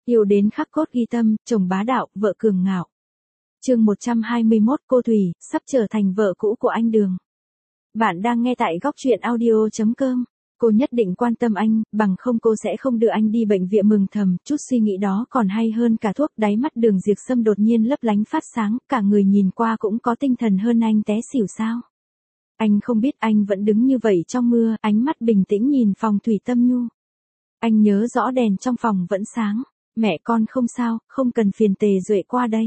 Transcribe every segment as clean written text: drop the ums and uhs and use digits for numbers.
Yêu đến khắc cốt ghi tâm, chồng bá đạo, vợ cường ngạo. Chương 121, cô Thủy, sắp trở thành vợ cũ của anh Đường. Bạn đang nghe tại góc truyện audio.com. Cô nhất định quan tâm anh, bằng không cô sẽ không đưa anh đi bệnh viện. Mừng thầm, chút suy nghĩ đó còn hay hơn cả thuốc. Đáy mắt Đường Diệp Sâm đột nhiên lấp lánh phát sáng, cả người nhìn qua cũng có tinh thần hơn. Anh té xỉu sao? Anh không biết, anh vẫn đứng như vậy trong mưa, ánh mắt bình tĩnh nhìn phòng Thủy Tâm Nhu. Anh nhớ rõ đèn trong phòng vẫn sáng. Mẹ con không sao, không cần phiền Tề Duệ qua đây.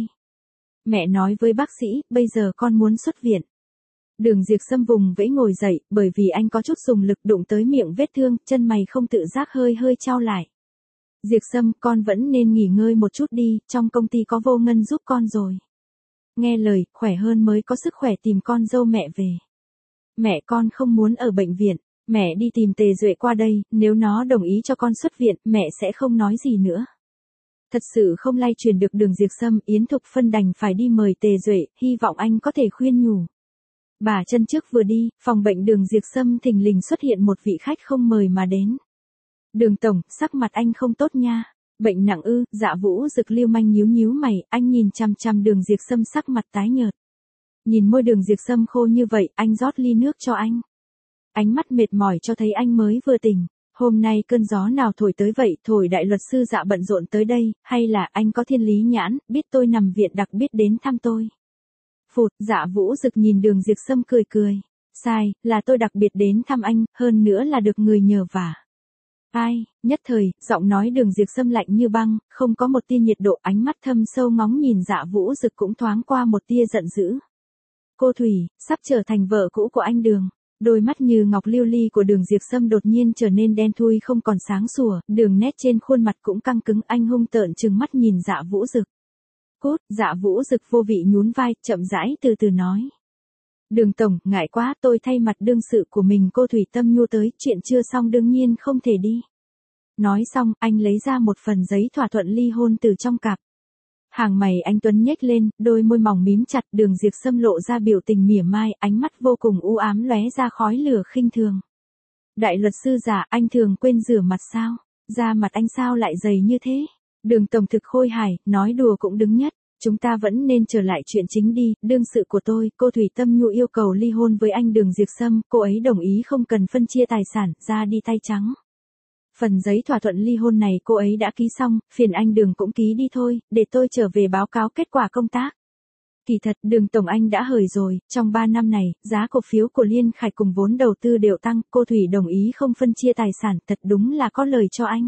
Mẹ nói với bác sĩ, bây giờ con muốn xuất viện. Đường Diệp Sâm vùng vẫy ngồi dậy, bởi vì anh có chút dùng lực đụng tới miệng vết thương, chân mày không tự giác hơi chau lại. Diệp Sâm, con vẫn nên nghỉ ngơi một chút đi, trong công ty có Vô Ngân giúp con rồi. Nghe lời, khỏe hơn mới có sức khỏe tìm con dâu mẹ về. Mẹ con không muốn ở bệnh viện, mẹ đi tìm Tề Duệ qua đây, nếu nó đồng ý cho con xuất viện, mẹ sẽ không nói gì nữa. Thật sự không lay truyền được Đường Diệp Sâm, Yến Thục Phân đành phải đi mời Tề Duệ, hy vọng anh có thể khuyên nhủ. Bà chân trước vừa đi, phòng bệnh Đường Diệp Sâm thình lình xuất hiện một vị khách không mời mà đến. Đường tổng, sắc mặt anh không tốt nha. Bệnh nặng ư? Dạ Vũ Dực lưu manh nhíu mày, anh nhìn chằm chằm Đường Diệp Sâm sắc mặt tái nhợt. Nhìn môi Đường Diệp Sâm khô như vậy, anh rót ly nước cho anh. Ánh mắt mệt mỏi cho thấy anh mới vừa tỉnh. Hôm nay cơn gió nào thổi tới vậy? Thổi đại luật sư Dạ bận rộn tới đây, hay là anh có thiên lý nhãn, biết tôi nằm viện đặc biết đến thăm tôi? Phụt, Dạ Vũ Dực nhìn Đường Diệp Sâm cười. Sai, là tôi đặc biệt đến thăm anh, hơn nữa là được người nhờ vả. Ai? Nhất thời, giọng nói Đường Diệp Sâm lạnh như băng, không có một tia nhiệt độ, ánh mắt thâm sâu ngóng nhìn Dạ Vũ Dực cũng thoáng qua một tia giận dữ. Cô Thủy, sắp trở thành vợ cũ của anh Đường. Đôi mắt như ngọc lưu ly của Đường Diệp Sâm đột nhiên trở nên đen thui không còn sáng sủa, đường nét trên khuôn mặt cũng căng cứng, anh hung tợn trừng mắt nhìn Dạ Vũ Dực. Cốt, Dạ Vũ Dực vô vị nhún vai, chậm rãi từ từ nói. Đường tổng, ngại quá, tôi thay mặt đương sự của mình cô Thủy Tâm Nhu tới, chuyện chưa xong đương nhiên không thể đi. Nói xong, anh lấy ra một phần giấy thỏa thuận ly hôn từ trong cặp. Hàng mày anh tuấn nhếch lên, đôi môi mỏng mím chặt, Đường Diệp Sâm lộ ra biểu tình mỉa mai, ánh mắt vô cùng u ám lóe ra khói lửa khinh thường. Đại luật sư Dạ, anh thường quên rửa mặt sao? Da mặt anh sao lại dày như thế? Đường tổng thực khôi hài, nói đùa cũng đứng nhất. Chúng ta vẫn nên trở lại chuyện chính đi, đương sự của tôi, cô Thủy Tâm Nhu yêu cầu ly hôn với anh Đường Diệp Sâm, cô ấy đồng ý không cần phân chia tài sản, ra đi tay trắng. Phần giấy thỏa thuận ly hôn này cô ấy đã ký xong, phiền anh Đường cũng ký đi thôi, để tôi trở về báo cáo kết quả công tác. Kỳ thật, Đường tổng anh đã hời rồi, trong 3 năm này, giá cổ phiếu của Liên Khải cùng vốn đầu tư đều tăng, cô Thủy đồng ý không phân chia tài sản, thật đúng là có lời cho anh.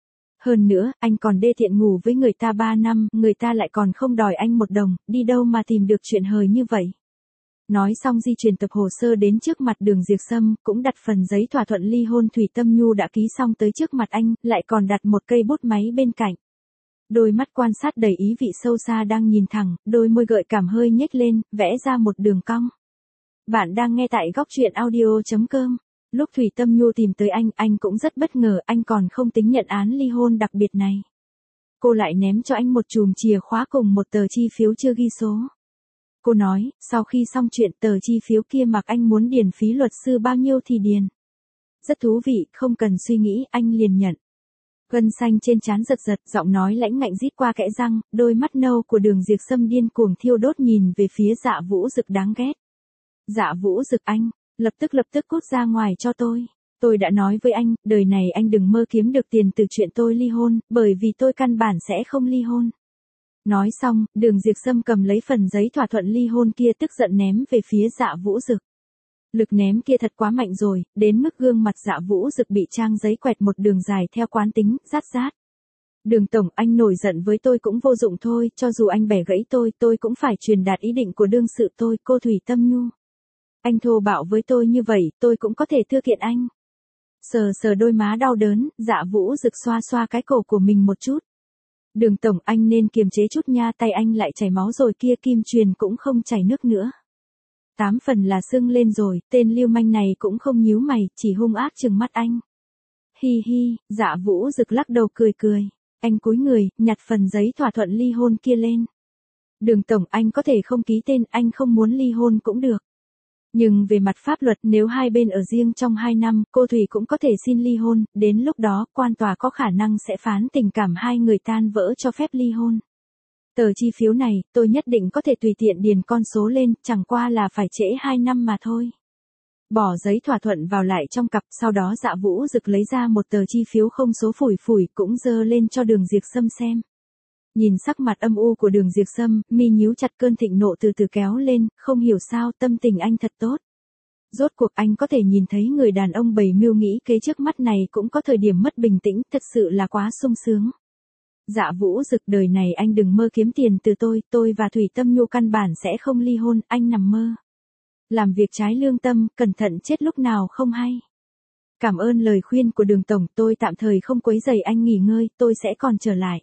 Hơn nữa, anh còn đê tiện ngủ với người ta 3 năm, người ta lại còn không đòi anh một đồng, đi đâu mà tìm được chuyện hời như vậy. Nói xong di chuyển tập hồ sơ đến trước mặt Đường Diệp Sâm, cũng đặt phần giấy thỏa thuận ly hôn Thủy Tâm Nhu đã ký xong tới trước mặt anh, lại còn đặt một cây bút máy bên cạnh. Đôi mắt quan sát đầy ý vị sâu xa đang nhìn thẳng, đôi môi gợi cảm hơi nhếch lên, vẽ ra một đường cong. Bạn đang nghe tại góc truyện audio.com. Lúc Thủy Tâm Nhu tìm tới anh cũng rất bất ngờ, anh còn không tính nhận án ly hôn đặc biệt này. Cô lại ném cho anh một chùm chìa khóa cùng một tờ chi phiếu chưa ghi số. Cô nói, sau khi xong chuyện tờ chi phiếu kia mặc anh muốn điền phí luật sư bao nhiêu thì điền. Rất thú vị, không cần suy nghĩ, anh liền nhận. Gân xanh trên trán giật, giọng nói lãnh ngạnh rít qua kẽ răng, đôi mắt nâu của Đường Diệp Sâm điên cuồng thiêu đốt nhìn về phía Dạ Vũ Dực đáng ghét. Dạ Vũ Dực anh, lập tức cút ra ngoài cho tôi. Tôi đã nói với anh, đời này anh đừng mơ kiếm được tiền từ chuyện tôi ly hôn, bởi vì tôi căn bản sẽ không ly hôn. Nói xong, Đường Diệp Sâm cầm lấy phần giấy thỏa thuận ly hôn kia tức giận ném về phía Dạ Vũ Dực. Lực ném kia thật quá mạnh rồi, đến mức gương mặt Dạ Vũ Dực bị trang giấy quẹt một đường dài theo quán tính, rát. Đường tổng, anh nổi giận với tôi cũng vô dụng thôi, cho dù anh bẻ gãy tôi cũng phải truyền đạt ý định của đương sự tôi, cô Thủy Tâm Nhu. Anh thô bạo với tôi như vậy, tôi cũng có thể thưa kiện anh. Sờ đôi má đau đớn, Dạ Vũ Dực xoa cái cổ của mình một chút. Đường tổng, anh nên kiềm chế chút nha, tay anh lại chảy máu rồi kia, kim truyền cũng không chảy nước nữa. 8 phần là sưng lên rồi, tên lưu manh này cũng không nhíu mày, chỉ hung ác trừng mắt anh. Hi, Dạ Vũ Dực lắc đầu cười. Anh cúi người, nhặt phần giấy thỏa thuận ly hôn kia lên. Đường tổng, anh có thể không ký tên, anh không muốn ly hôn cũng được. Nhưng về mặt pháp luật nếu hai bên ở riêng trong 2 năm, cô Thủy cũng có thể xin ly hôn, đến lúc đó quan tòa có khả năng sẽ phán tình cảm hai người tan vỡ cho phép ly hôn. Tờ chi phiếu này, tôi nhất định có thể tùy tiện điền con số lên, chẳng qua là phải trễ 2 năm mà thôi. Bỏ giấy thỏa thuận vào lại trong cặp, sau đó Dạ Vũ Dực lấy ra một tờ chi phiếu không số phủi phủi cũng dơ lên cho Đường Diệp Sâm xem. Nhìn sắc mặt âm u của Đường Diệp Sâm, mi nhíu chặt cơn thịnh nộ từ từ kéo lên, không hiểu sao tâm tình anh thật tốt. Rốt cuộc anh có thể nhìn thấy người đàn ông bày mưu nghĩ kế trước mắt này cũng có thời điểm mất bình tĩnh, thật sự là quá sung sướng. Dạ Vũ Dực, đời này anh đừng mơ kiếm tiền từ tôi và Thủy Tâm Nhu căn bản sẽ không ly hôn, anh nằm mơ. Làm việc trái lương tâm, cẩn thận chết lúc nào không hay. Cảm ơn lời khuyên của Đường Tổng, tôi tạm thời không quấy rầy anh nghỉ ngơi, tôi sẽ còn trở lại.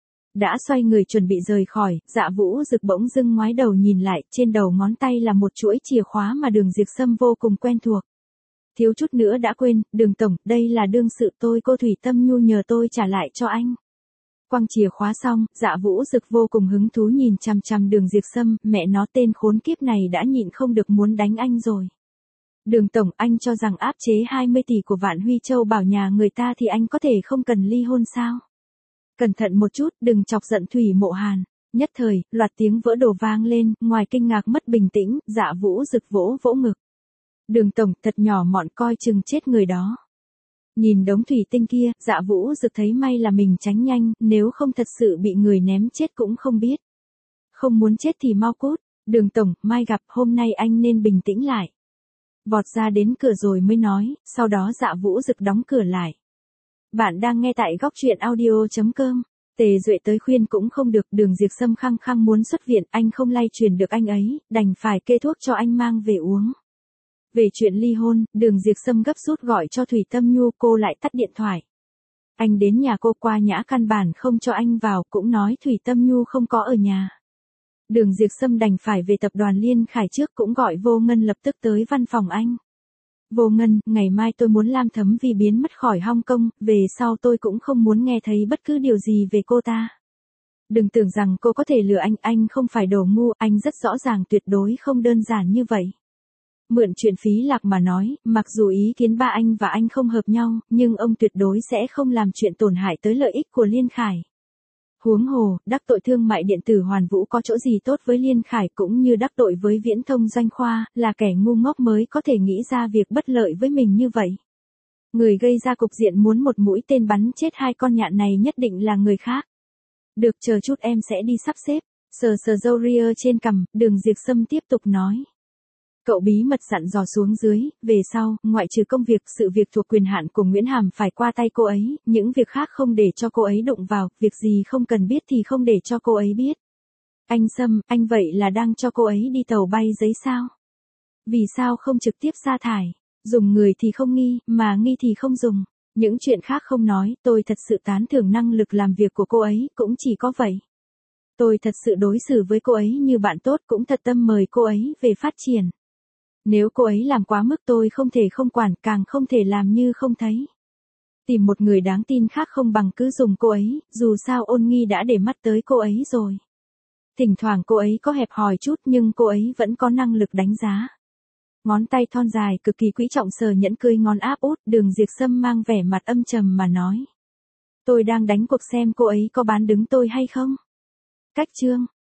Đã xoay người chuẩn bị rời khỏi, Dạ Vũ Dực bỗng dưng ngoái đầu nhìn lại, trên đầu ngón tay là một chuỗi chìa khóa mà Đường Diệp Sâm vô cùng quen thuộc. Thiếu chút nữa đã quên, Đường Tổng, đây là đương sự cô Thủy Tâm Nhu nhờ tôi trả lại cho anh. Quăng chìa khóa xong, Dạ Vũ Dực vô cùng hứng thú nhìn chằm chằm Đường Diệp Sâm, mẹ nó tên khốn kiếp này đã nhịn không được muốn đánh anh rồi. Đường Tổng, anh cho rằng áp chế 20 tỷ của Vạn Huy Châu bảo nhà người ta thì anh có thể không cần ly hôn sao? Cẩn thận một chút, đừng chọc giận Thủy Mộ Hàn. Nhất thời, loạt tiếng vỡ đồ vang lên, ngoài kinh ngạc mất bình tĩnh, Dạ Vũ Dực vỗ vỗ ngực. Đường Tổng, thật nhỏ mọn, coi chừng chết người đó. Nhìn đống thủy tinh kia, Dạ Vũ Dực thấy may là mình tránh nhanh, nếu không thật sự bị người ném chết cũng không biết. Không muốn chết thì mau cút. Đường Tổng, mai gặp, hôm nay anh nên bình tĩnh lại. Vọt ra đến cửa rồi mới nói, sau đó Dạ Vũ Dực đóng cửa lại. Bạn đang nghe tại góc truyện audio.com. Tề Duệ tới khuyên cũng không được, Đường Diệp Sâm khăng khăng muốn xuất viện, anh không lay truyền được anh ấy, đành phải kê thuốc cho anh mang về uống. Về chuyện ly hôn, Đường Diệp Sâm gấp rút gọi cho Thủy Tâm Nhu, cô lại tắt điện thoại. Anh đến nhà cô, qua nhã căn bản không cho anh vào, cũng nói Thủy Tâm Nhu không có ở nhà. Đường Diệp Sâm đành phải về tập đoàn Liên Khải trước, cũng gọi Vô Ngân lập tức tới văn phòng anh. Vô Ngân, ngày mai tôi muốn Lam Thấm Vi biến mất khỏi Hong Kong, về sau tôi cũng không muốn nghe thấy bất cứ điều gì về cô ta. Đừng tưởng rằng cô có thể lừa anh không phải đồ ngu, anh rất rõ ràng tuyệt đối không đơn giản như vậy. Mượn chuyện Phí Lạc mà nói, mặc dù ý kiến ba anh và anh không hợp nhau, nhưng ông tuyệt đối sẽ không làm chuyện tổn hại tới lợi ích của Liên Khải. Huống hồ, đắc tội thương mại điện tử Hoàn Vũ có chỗ gì tốt với Liên Khải, cũng như đắc tội với Viễn Thông Doanh Khoa, là kẻ ngu ngốc mới có thể nghĩ ra việc bất lợi với mình như vậy. Người gây ra cục diện muốn một mũi tên bắn chết hai con nhạn này nhất định là người khác. Được, chờ chút em sẽ đi sắp xếp. Sờ râu ria trên cằm, Đường Diệp Sâm tiếp tục nói. Cậu bí mật dặn dò xuống dưới, về sau, ngoại trừ công việc, sự việc thuộc quyền hạn của Nguyễn Hàm phải qua tay cô ấy, những việc khác không để cho cô ấy đụng vào, việc gì không cần biết thì không để cho cô ấy biết. Anh Sâm, anh vậy là đang cho cô ấy đi tàu bay giấy sao? Vì sao không trực tiếp sa thải? Dùng người thì không nghi, mà nghi thì không dùng. Những chuyện khác không nói, tôi thật sự tán thưởng năng lực làm việc của cô ấy, cũng chỉ có vậy. Tôi thật sự đối xử với cô ấy như bạn tốt, cũng thật tâm mời cô ấy về phát triển. Nếu cô ấy làm quá mức tôi không thể không quản, càng không thể làm như không thấy. Tìm một người đáng tin khác không bằng cứ dùng cô ấy, dù sao Ôn Nghi đã để mắt tới cô ấy rồi. Thỉnh thoảng cô ấy có hẹp hòi chút nhưng cô ấy vẫn có năng lực đánh giá. Ngón tay thon dài cực kỳ quý trọng sờ nhẫn cưới ngón áp út, Đường Diệp Sâm mang vẻ mặt âm trầm mà nói. Tôi đang đánh cuộc xem cô ấy có bán đứng tôi hay không. Cách chương.